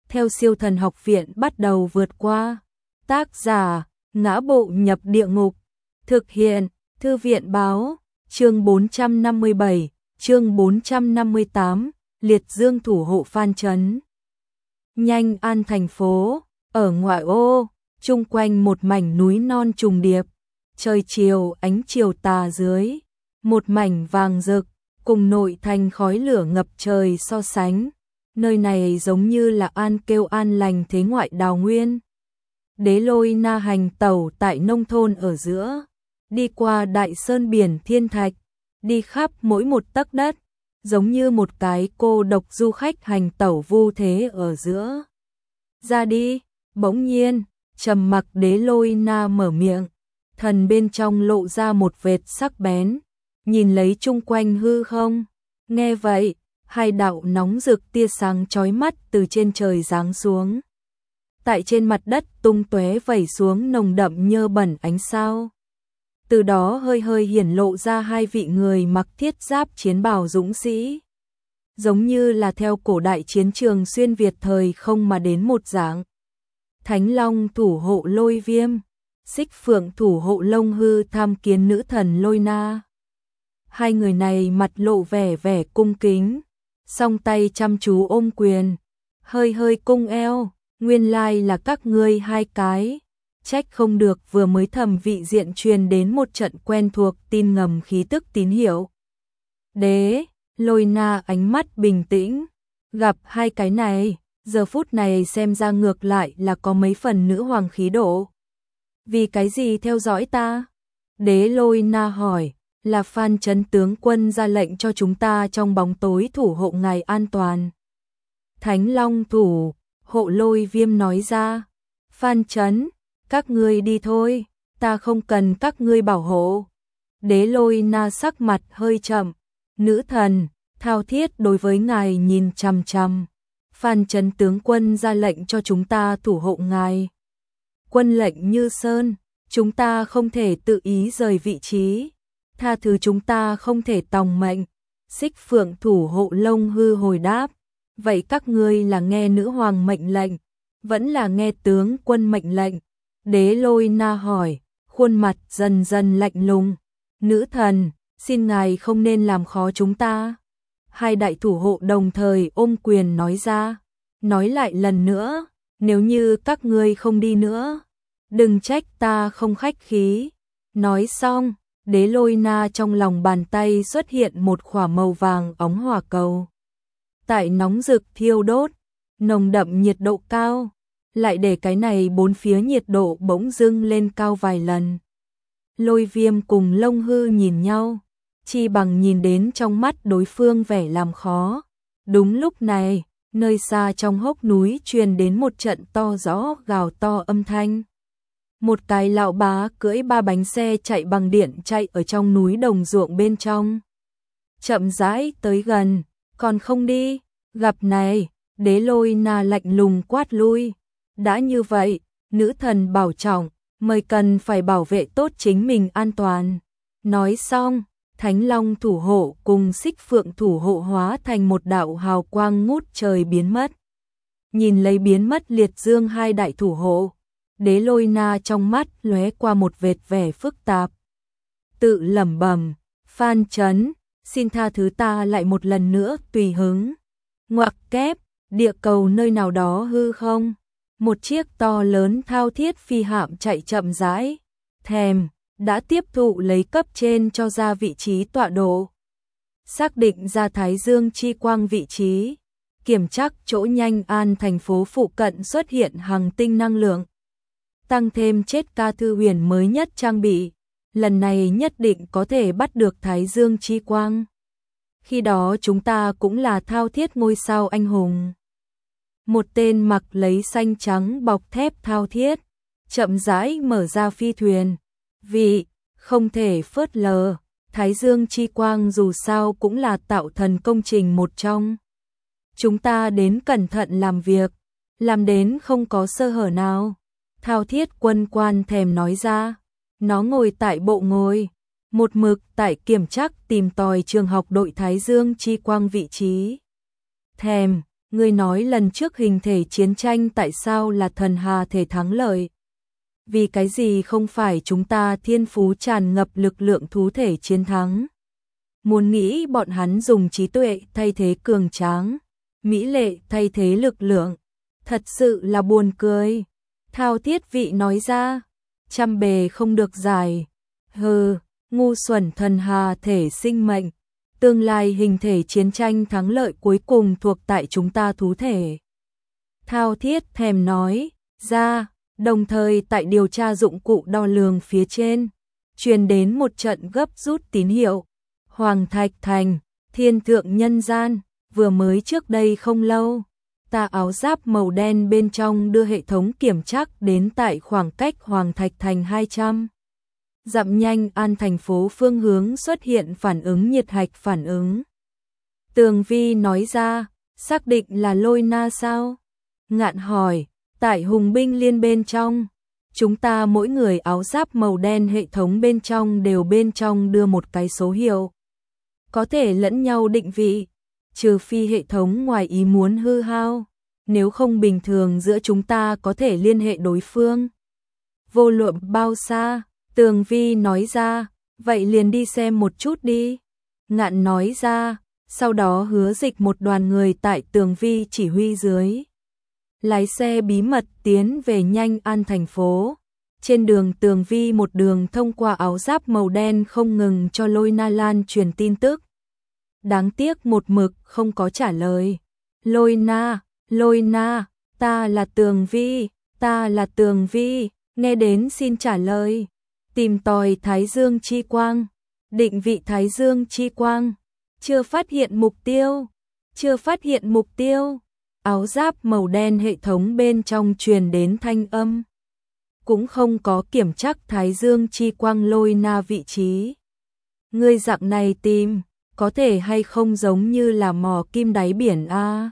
theo Siêu Thần Học Viện bắt đầu vượt qua. Tác giả: Ngã Bộ Nhập Địa Ngục. Thực hiện: Thư viện báo. Chương 457, chương 458, Liệt Dương thủ hộ Phan Trấn. Nhanh An thành phố, ở ngoại ô, chung quanh một mảnh núi non trùng điệp, trời chiều ánh chiều tà dưới, một mảnh vàng rực, cùng nội thành khói lửa ngập trời so sánh, nơi này giống như là an kêu an lành thế ngoại đào nguyên. Đế Lôi Na hành tẩu tại nông thôn ở giữa, đi qua đại sơn biển thiên thạch, đi khắp mỗi một tấc đất, giống như một cái cô độc du khách hành tẩu vu thế ở giữa. Ra đi, bỗng nhiên, trầm mặc Đế Lôi Na mở miệng, thần bên trong lộ ra một vệt sắc bén, nhìn lấy chung quanh hư không. Nghe vậy, hai đạo nóng rực tia sáng chói mắt từ trên trời giáng xuống. Tại trên mặt đất tung tóe vẩy xuống nồng đậm nhơ bẩn ánh sao. Từ đó hơi hơi hiển lộ ra hai vị người mặc thiết giáp chiến bào dũng sĩ, giống như là theo cổ đại chiến trường xuyên Việt thời không mà đến một dạng. Thánh Long thủ hộ Lôi Viêm, Xích Phượng thủ hộ Lông Hư tham kiến nữ thần Lôi Na. Hai người này mặt lộ vẻ cung kính, song tay chăm chú ôm quyền, hơi hơi cung eo, nguyên lai là các ngươi hai cái. Trách không được vừa mới thẩm vị diện truyền đến một trận quen thuộc tin ngầm khí tức tín hiệu. Đế Lôi Na ánh mắt bình tĩnh, gặp hai cái này, giờ phút này xem ra ngược lại là có mấy phần nữ hoàng khí độ. Vì cái gì theo dõi ta? Đế Lôi Na hỏi, là Phan Trấn tướng quân ra lệnh cho chúng ta trong bóng tối thủ hộ ngài an toàn. Thánh Long thủ hộ Lôi Viêm nói ra, Phan Trấn, các ngươi đi thôi, ta không cần các ngươi bảo hộ. Đế Lôi Na sắc mặt hơi chậm, nữ thần, thao thiết đối với ngài nhìn chằm chằm. Phan Trấn tướng quân ra lệnh cho chúng ta thủ hộ ngài. Quân lệnh như sơn, chúng ta không thể tự ý rời vị trí, tha thứ chúng ta không thể tòng mệnh. Xích Phượng thủ hộ Lông Hư hồi đáp, vậy các ngươi là nghe nữ hoàng mệnh lệnh, vẫn là nghe tướng quân mệnh lệnh? Đế Lôi Na hỏi, khuôn mặt dần dần lạnh lùng. Nữ thần, xin ngài không nên làm khó chúng ta. Hai đại thủ hộ đồng thời ôm quyền nói ra, nói lại lần nữa, nếu như các ngươi không đi nữa, đừng trách ta không khách khí. Nói xong, Đế Lôi Na trong lòng bàn tay xuất hiện một khỏa màu vàng óng hỏa cầu. Tại nóng rực thiêu đốt, nồng đậm nhiệt độ cao, lại để cái này bốn phía nhiệt độ bỗng dưng lên cao vài lần. Lôi Viêm cùng Lông Hư nhìn nhau, chi bằng nhìn đến trong mắt đối phương vẻ làm khó. Đúng lúc này, nơi xa trong hốc núi truyền đến một trận to rõ gào to âm thanh. Một cái lão bá cưỡi 3 bánh xe chạy bằng điện chạy ở trong núi đồng ruộng bên trong. Chậm rãi tới gần, còn không đi, gặp này, Đế Lôi Na lạnh lùng quát lui. Đã như vậy, nữ thần bảo trọng, mời cần phải bảo vệ tốt chính mình an toàn. Nói xong, Thánh Long thủ hộ cùng Xích Phượng thủ hộ hóa thành một đạo hào quang ngút trời biến mất. Nhìn lấy biến mất Liệt Dương hai đại thủ hộ, Đế Lôi Na trong mắt lóe qua một vệt vẻ phức tạp. Tự lẩm bẩm, Phan Trấn, xin tha thứ ta lại một lần nữa tùy hứng. Ngoặc kép, địa cầu nơi nào đó hư không? Một chiếc to lớn thao thiết phi hạm chạy chậm rãi, thèm, đã tiếp thụ lấy cấp trên cho ra vị trí tọa độ. Xác định ra Thái Dương chi quang vị trí, kiểm tra chỗ Nhanh An thành phố phụ cận xuất hiện hành tinh năng lượng. Tăng thêm chết ca thư huyền mới nhất trang bị, lần này nhất định có thể bắt được Thái Dương chi quang. Khi đó chúng ta cũng là thao thiết ngôi sao anh hùng. Một tên mặc lấy xanh trắng bọc thép thao thiết, chậm rãi mở ra phi thuyền. Vì không thể phớt lờ, Thái Dương chi quang dù sao cũng là tạo thần công trình một trong. Chúng ta đến cẩn thận làm việc, làm đến không có sơ hở nào. Thao thiết quân quan thèm nói ra, nó ngồi tại bộ ngồi, một mực tại kiểm tra tìm tòi trường học đội Thái Dương chi quang vị trí. Thèm, Ngươi nói lần trước hình thể chiến tranh tại sao là thần hà thể thắng lợi? Vì cái gì không phải chúng ta thiên phú tràn ngập lực lượng thú thể chiến thắng? Muốn nghĩ bọn hắn dùng trí tuệ thay thế cường tráng, mỹ lệ thay thế lực lượng, thật sự là buồn cười. Thao Thiết Vị nói ra, trăm bề không được giải. Hừ, ngu xuẩn thần hà thể sinh mệnh, tương lai hình thể chiến tranh thắng lợi cuối cùng thuộc tại chúng ta thú thể. Thao Thiết thèm nói ra, đồng thời tại điều tra dụng cụ đo lường phía trên, truyền đến một trận gấp rút tín hiệu. Hoàng Thạch Thành, Thiên Thượng Nhân Gian, vừa mới trước đây không lâu, ta áo giáp màu đen bên trong đưa hệ thống kiểm trắc đến tại khoảng cách Hoàng Thạch Thành 200 dặm Nhanh An thành phố phương hướng xuất hiện phản ứng nhiệt hạch phản ứng. Tường Vi nói ra, xác định là Lôi Na sao? Ngạn hỏi, tại Hùng binh liên bên trong, chúng ta mỗi người áo giáp màu đen hệ thống bên trong đều bên trong đưa một cái số hiệu. Có thể lẫn nhau định vị, trừ phi hệ thống ngoài ý muốn hư hao, nếu không bình thường giữa chúng ta có thể liên hệ đối phương. Vô luận bao xa, Tường Vi nói ra, vậy liền đi xem một chút đi. Ngạn nói ra, sau đó Hứa Dịch một đoàn người tại Tường Vi chỉ huy dưới, lái xe bí mật tiến về Nhanh An thành phố. Trên đường Tường Vi một đường thông qua áo giáp màu đen không ngừng cho Lôi Na Lan truyền tin tức. Đáng tiếc một mực không có trả lời. Lôi Na, ta là Tường Vi, ta là Tường Vi, nghe đến xin trả lời. Tìm tòi Thái Dương chi quang, định vị Thái Dương chi quang, chưa phát hiện mục tiêu. Áo giáp màu đen hệ thống bên trong truyền đến thanh âm. Cũng không có kiểm trắc Thái Dương chi quang Lôi Na vị trí. Ngươi dạng này tìm, có thể hay không giống như là mò kim đáy biển a?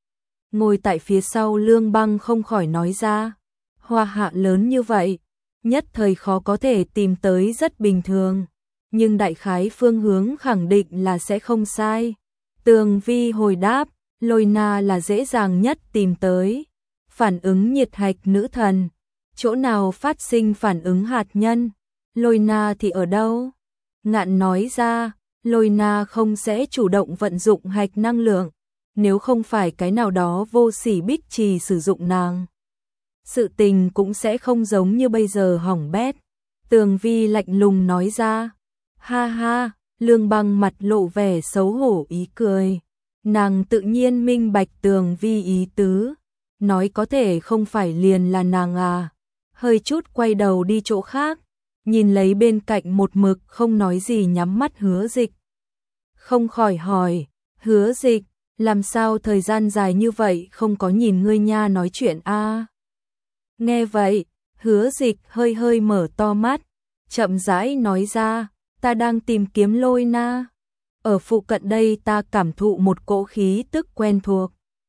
Ngồi tại phía sau Lương Băng không khỏi nói ra, hoa hạ lớn như vậy, nhất thời khó có thể tìm tới rất bình thường, nhưng đại khái phương hướng khẳng định là sẽ không sai. Tường Vi hồi đáp, Lôi Na là dễ dàng nhất tìm tới. Phản ứng nhiệt hạch nữ thần, chỗ nào phát sinh phản ứng hạt nhân, Lôi Na thì ở đâu? Ngạn nói ra, Lôi Na không sẽ chủ động vận dụng hạch năng lượng, nếu không phải cái nào đó vô sỉ bích trì sử dụng nàng, sự tình cũng sẽ không giống như bây giờ hỏng bét. Tường Vi lạnh lùng nói ra, ha ha. Lương Băng mặt lộ vẻ xấu hổ ý cười, nàng tự nhiên minh bạch Tường Vi ý tứ, nói có thể không phải liền là nàng à, hơi chút quay đầu đi chỗ khác, nhìn lấy bên cạnh một mực không nói gì nhắm mắt Hứa Dịch. Không khỏi hỏi, Hứa Dịch, làm sao thời gian dài như vậy không có nhìn ngươi nha nói chuyện a? Nghe vậy, Hứa Dịch hơi hơi mở to mắt, chậm rãi nói ra, ta đang tìm kiếm Lôi Na. Ở phụ cận đây ta cảm thụ một cỗ khí tức quen thuộc.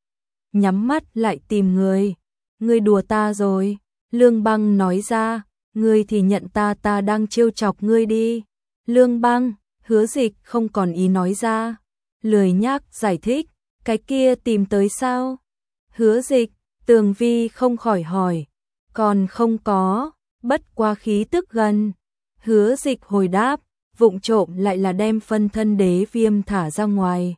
Nhắm mắt lại tìm người. Ngươi đùa ta rồi. Lương Băng nói ra, ngươi thì nhận ta đang trêu chọc ngươi đi. Lương Băng, Hứa Dịch không còn ý nói ra, lười nhác giải thích, cái kia tìm tới sao? Hứa Dịch, Tường Vi không khỏi hỏi, còn không có, bất quá khí tức gần. Hứa Dịch hồi đáp, vụng trộm lại là đem phân thân đế viêm thả ra ngoài.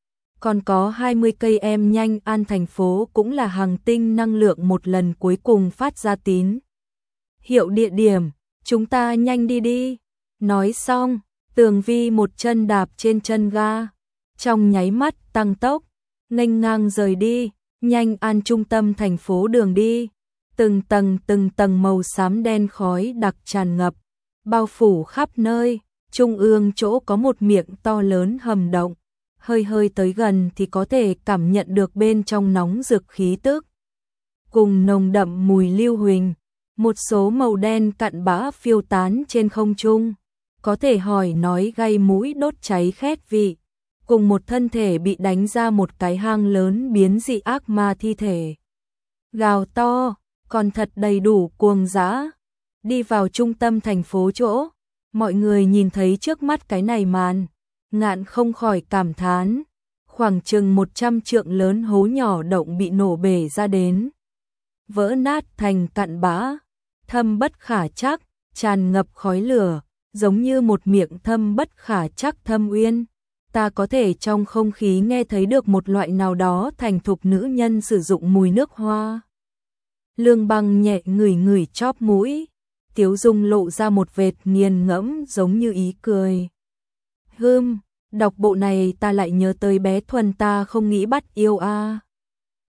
Còn có 20 cây em Nhanh An thành phố cũng là hành tinh năng lượng một lần cuối cùng phát ra tín hiệu địa điểm, chúng ta nhanh đi đi. Nói xong, Tường Vi một chân đạp trên chân ga, trong nháy mắt tăng tốc, nghênh ngang rời đi. Nhanh An trung tâm thành phố đường đi, từng tầng màu xám đen khói đặc tràn ngập, bao phủ khắp nơi. Trung ương chỗ có một miệng to lớn hầm động, hơi tới gần thì có thể cảm nhận được bên trong nóng rực khí tức, cùng nồng đậm mùi lưu huỳnh. Một số màu đen cặn bã phiêu tán trên không trung, có thể hỏi nói gây mũi đốt cháy khét vị, cùng một thân thể bị đánh ra một cái hang lớn biến dị ác ma thi thể. Gào to, còn thật đầy đủ cuồng dã. Đi vào trung tâm thành phố chỗ, mọi người nhìn thấy trước mắt cái này màn, Ngạn không khỏi cảm thán, khoảng chừng 100 trượng lớn hố nhỏ động bị nổ bể ra đến, vỡ nát thành cặn bã, thâm bất khả trắc, tràn ngập khói lửa, giống như một miệng thâm bất khả trắc thâm uyên. Ta có thể trong không khí nghe thấy được một loại nào đó thành thục nữ nhân sử dụng mùi nước hoa. Lương Băng nhẹ ngửi ngửi chóp mũi, Tiếu Dung lộ ra một vệt nghiền ngẫm giống như ý cười. Đọc bộ này ta lại nhớ tới bé Thuần ta không nghĩ bắt yêu a.